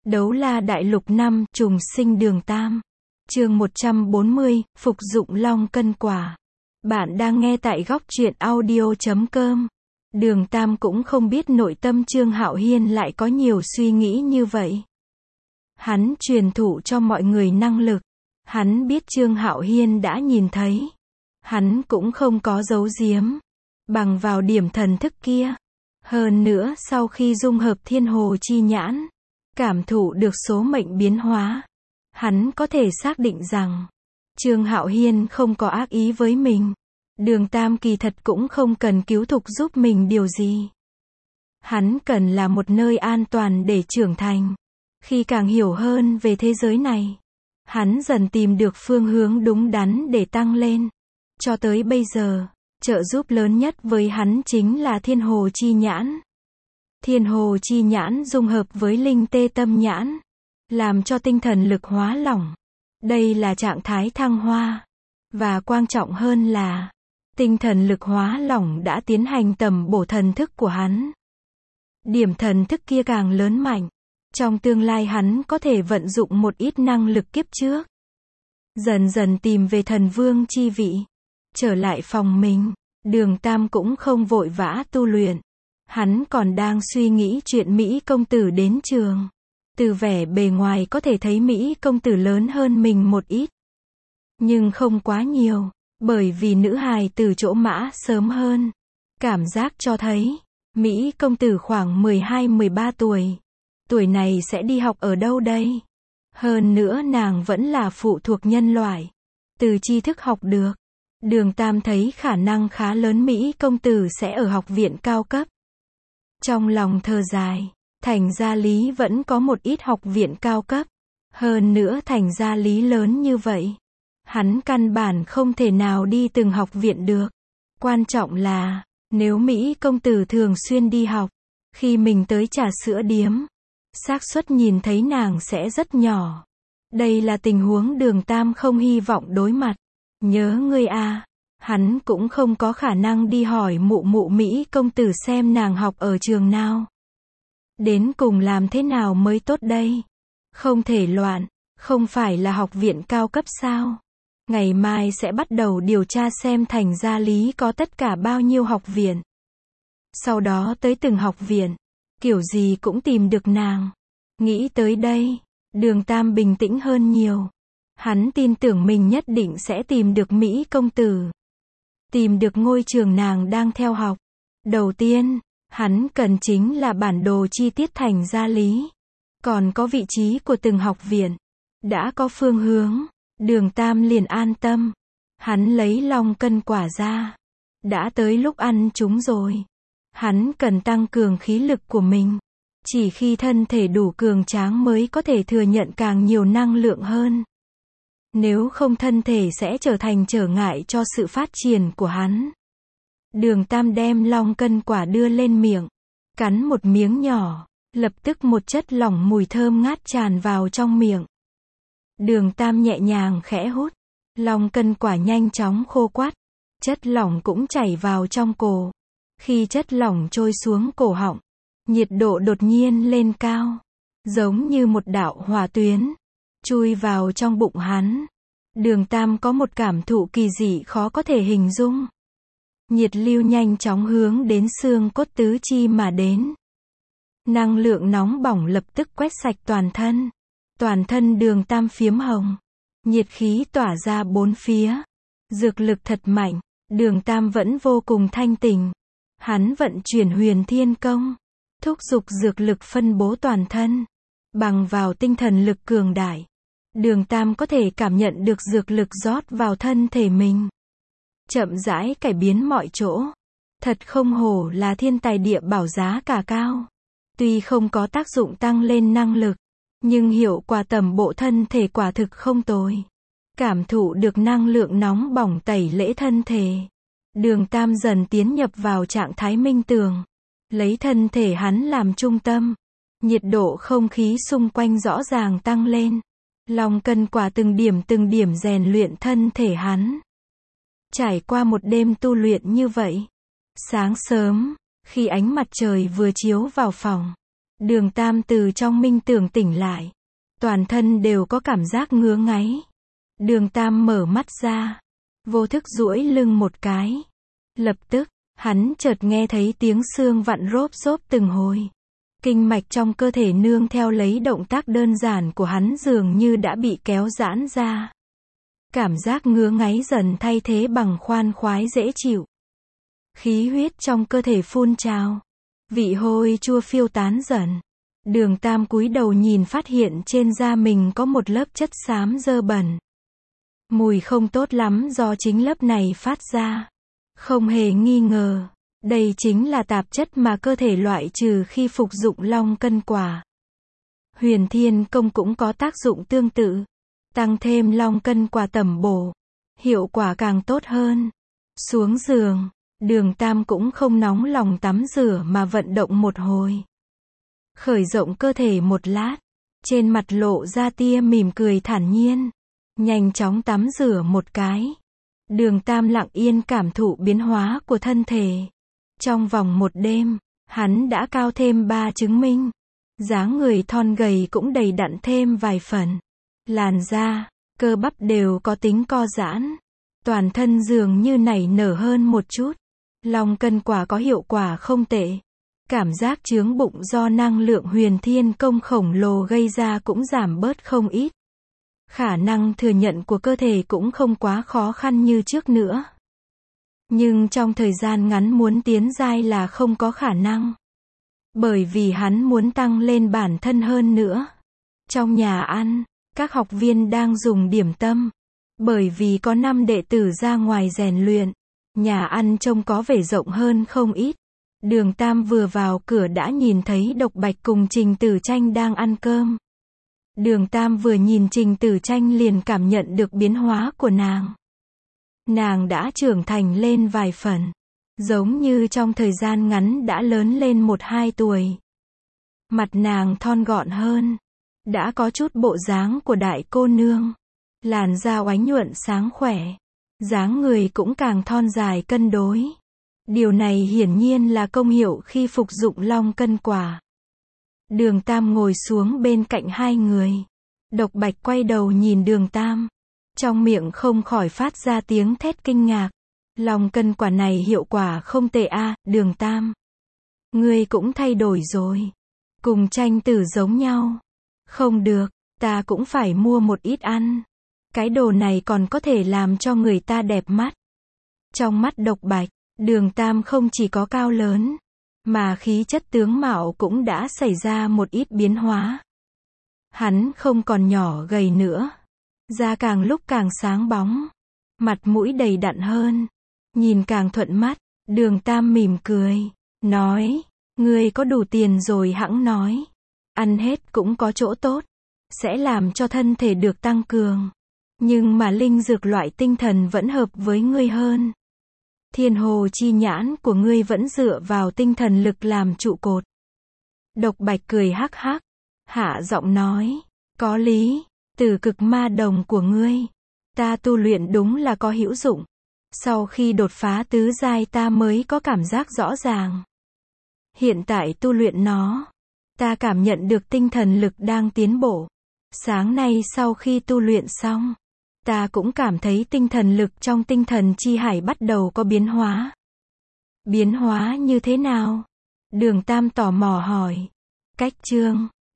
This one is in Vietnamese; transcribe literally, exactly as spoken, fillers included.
Đấu la đại lục năm, trùng sinh đường Tam. Chương một trăm bốn mươi, phục dụng long cân quả. Bạn đang nghe tại góc truyện audio chấm com. Đường Tam cũng không biết nội tâm Trương Hạo Hiên lại có nhiều suy nghĩ như vậy. Hắn truyền thụ cho mọi người năng lực. Hắn biết Trương Hạo Hiên đã nhìn thấy. Hắn cũng không có giấu giếm. Bằng vào điểm thần thức kia. Hơn nữa sau khi dung hợp thiên hồ chi nhãn, cảm thụ được số mệnh biến hóa, hắn có thể xác định rằng Trương Hạo Hiên không có ác ý với mình. Đường Tam kỳ thật cũng không cần cứu thục giúp mình điều gì. Hắn cần là một nơi an toàn để trưởng thành. Khi càng hiểu hơn về thế giới này, hắn dần tìm được phương hướng đúng đắn để tăng lên. Cho tới bây giờ, trợ giúp lớn nhất với hắn chính là thiên hồ chi nhãn. Thiên hồ chi nhãn dung hợp với linh tê tâm nhãn, làm cho tinh thần lực hóa lỏng. Đây là trạng thái thăng hoa. Và quan trọng hơn là, tinh thần lực hóa lỏng đã tiến hành tầm bổ thần thức của hắn. Điểm thần thức kia càng lớn mạnh. Trong tương lai hắn có thể vận dụng một ít năng lực kiếp trước. Dần dần tìm về thần vương chi vị. Trở lại phòng mình, Đường Tam cũng không vội vã tu luyện. Hắn còn đang suy nghĩ chuyện Mỹ công tử đến trường. Từ vẻ bề ngoài có thể thấy Mỹ công tử lớn hơn mình một ít. Nhưng không quá nhiều, bởi vì nữ hài từ chỗ mã sớm hơn. Cảm giác cho thấy, Mỹ công tử khoảng mười hai mười ba tuổi. Tuổi này sẽ đi học ở đâu đây? Hơn nữa nàng vẫn là phụ thuộc nhân loại. Từ tri thức học được. Đường Tam thấy khả năng khá lớn Mỹ công tử sẽ ở học viện cao cấp. Trong lòng thở dài, Thành Gia Lý vẫn có một ít học viện cao cấp. Hơn nữa Thành Gia Lý lớn như vậy, hắn căn bản không thể nào đi từng học viện được. Quan trọng là, nếu Mỹ công tử thường xuyên đi học, khi mình tới trà sữa điếm, xác suất nhìn thấy nàng sẽ rất nhỏ. Đây là tình huống Đường Tam không hy vọng đối mặt. Nhớ ngươi à, hắn cũng không có khả năng đi hỏi mụ mụ Mỹ công tử xem nàng học ở trường nào. Đến cùng làm thế nào mới tốt đây? Không thể loạn, không phải là học viện cao cấp sao? Ngày mai sẽ bắt đầu điều tra xem Thành Gia Lý có tất cả bao nhiêu học viện. Sau đó tới từng học viện, kiểu gì cũng tìm được nàng. Nghĩ tới đây, Đường Tam bình tĩnh hơn nhiều. Hắn tin tưởng mình nhất định sẽ tìm được Mỹ công tử. Tìm được ngôi trường nàng đang theo học. Đầu tiên, hắn cần chính là bản đồ chi tiết Thành Gia Lý. Còn có vị trí của từng học viện. Đã có phương hướng, Đường Tam liền an tâm. Hắn lấy long cân quả ra. Đã tới lúc ăn chúng rồi. Hắn cần tăng cường khí lực của mình. Chỉ khi thân thể đủ cường tráng mới có thể thừa nhận càng nhiều năng lượng hơn. Nếu không thân thể sẽ trở thành trở ngại cho sự phát triển của hắn. Đường Tam đem long cân quả đưa lên miệng. Cắn một miếng nhỏ. Lập tức một chất lỏng mùi thơm ngát tràn vào trong miệng. Đường Tam nhẹ nhàng khẽ hút. Long cân quả nhanh chóng khô quắt. Chất lỏng cũng chảy vào trong cổ. Khi chất lỏng trôi xuống cổ họng, nhiệt độ đột nhiên lên cao. Giống như một đạo hỏa tuyến. Chui vào trong bụng hắn. Đường Tam có một cảm thụ kỳ dị khó có thể hình dung. Nhiệt lưu nhanh chóng hướng đến xương cốt tứ chi mà đến. Năng lượng nóng bỏng lập tức quét sạch toàn thân. Toàn thân Đường Tam phiếm hồng. Nhiệt khí tỏa ra bốn phía. Dược lực thật mạnh. Đường Tam vẫn vô cùng thanh tỉnh. Hắn vận chuyển huyền thiên công. Thúc giục dược lực phân bố toàn thân. Bằng vào tinh thần lực cường đại. Đường Tam có thể cảm nhận được dược lực rót vào thân thể mình. Chậm rãi cải biến mọi chỗ. Thật không hổ là thiên tài địa bảo giá cả cao. Tuy không có tác dụng tăng lên năng lực, nhưng hiệu quả tầm bộ thân thể quả thực không tồi. Cảm thụ được năng lượng nóng bỏng tẩy lễ thân thể. Đường Tam dần tiến nhập vào trạng thái minh tường. Lấy thân thể hắn làm trung tâm. Nhiệt độ không khí xung quanh rõ ràng tăng lên. Long cân quả từng điểm từng điểm rèn luyện thân thể hắn. Trải qua một đêm tu luyện như vậy. Sáng sớm, khi ánh mặt trời vừa chiếu vào phòng, Đường Tam từ trong minh tưởng tỉnh lại. Toàn thân đều có cảm giác ngứa ngáy. Đường Tam mở mắt ra. Vô thức duỗi lưng một cái. Lập tức, hắn chợt nghe thấy tiếng xương vặn rốp rốp từng hồi. Kinh mạch trong cơ thể nương theo lấy động tác đơn giản của hắn dường như đã bị kéo giãn ra. Cảm giác ngứa ngáy dần thay thế bằng khoan khoái dễ chịu. Khí huyết trong cơ thể phun trào. Vị hôi chua phiêu tán dần. Đường Tam cúi đầu nhìn phát hiện trên da mình có một lớp chất xám dơ bẩn. Mùi không tốt lắm do chính lớp này phát ra. Không hề nghi ngờ, đây chính là tạp chất mà cơ thể loại trừ khi phục dụng long cân quả. Huyền Thiên Công cũng có tác dụng tương tự. Tăng thêm long cân quả tẩm bổ, hiệu quả càng tốt hơn. Xuống giường, Đường Tam cũng không nóng lòng tắm rửa mà vận động một hồi. Khởi rộng cơ thể một lát, trên mặt lộ ra tia mỉm cười thản nhiên. Nhanh chóng tắm rửa một cái. Đường Tam lặng yên cảm thụ biến hóa của thân thể. Trong vòng một đêm, hắn đã cao thêm ba chứng minh. Dáng người thon gầy cũng đầy đặn thêm vài phần. Làn da, cơ bắp đều có tính co giãn. Toàn thân dường như nảy nở hơn một chút. Long cân quả có hiệu quả không tệ. Cảm giác chướng bụng do năng lượng Huyền Thiên Công khổng lồ gây ra cũng giảm bớt không ít. Khả năng thừa nhận của cơ thể cũng không quá khó khăn như trước nữa. Nhưng trong thời gian ngắn muốn tiến giai là không có khả năng. Bởi vì hắn muốn tăng lên bản thân hơn nữa. Trong nhà ăn, các học viên đang dùng điểm tâm. Bởi vì có năm đệ tử ra ngoài rèn luyện, nhà ăn trông có vẻ rộng hơn không ít. Đường Tam vừa vào cửa đã nhìn thấy Độc Bạch cùng Trình Tử Tranh đang ăn cơm. Đường Tam vừa nhìn Trình Tử Tranh liền cảm nhận được biến hóa của nàng. Nàng đã trưởng thành lên vài phần. Giống như trong thời gian ngắn đã lớn lên một hai tuổi. Mặt nàng thon gọn hơn. Đã có chút bộ dáng của đại cô nương. Làn da oánh nhuận sáng khỏe. Dáng người cũng càng thon dài cân đối. Điều này hiển nhiên là công hiệu khi phục dụng long cân quả. Đường Tam ngồi xuống bên cạnh hai người. Độc Bạch quay đầu nhìn Đường Tam. Trong miệng không khỏi phát ra tiếng thét kinh ngạc. Long cân quả này hiệu quả không tệ a, Đường Tam. Ngươi cũng thay đổi rồi. Cùng Tranh Tử giống nhau. Không được, ta cũng phải mua một ít ăn. Cái đồ này còn có thể làm cho người ta đẹp mắt. Trong mắt Độc Bạch, Đường Tam không chỉ có cao lớn, mà khí chất tướng mạo cũng đã xảy ra một ít biến hóa. Hắn không còn nhỏ gầy nữa. Da càng lúc càng sáng bóng. Mặt mũi đầy đặn hơn. Nhìn càng thuận mắt. Đường Tam mỉm cười. Nói, ngươi có đủ tiền rồi hẵng nói. Ăn hết cũng có chỗ tốt. Sẽ làm cho thân thể được tăng cường. Nhưng mà linh dược loại tinh thần vẫn hợp với ngươi hơn. Thiên hồ chi nhãn của ngươi vẫn dựa vào tinh thần lực làm trụ cột. Độc Bạch cười hắc hắc. Hạ giọng nói. Có lý. Từ cực ma đồng của ngươi. Ta tu luyện đúng là có hữu dụng. Sau khi đột phá tứ giai ta mới có cảm giác rõ ràng. Hiện tại tu luyện nó. Ta cảm nhận được tinh thần lực đang tiến bộ. Sáng nay sau khi tu luyện xong. Ta cũng cảm thấy tinh thần lực trong tinh thần chi hải bắt đầu có biến hóa. Biến hóa như thế nào? Đường Tam tò mò hỏi. Cách chương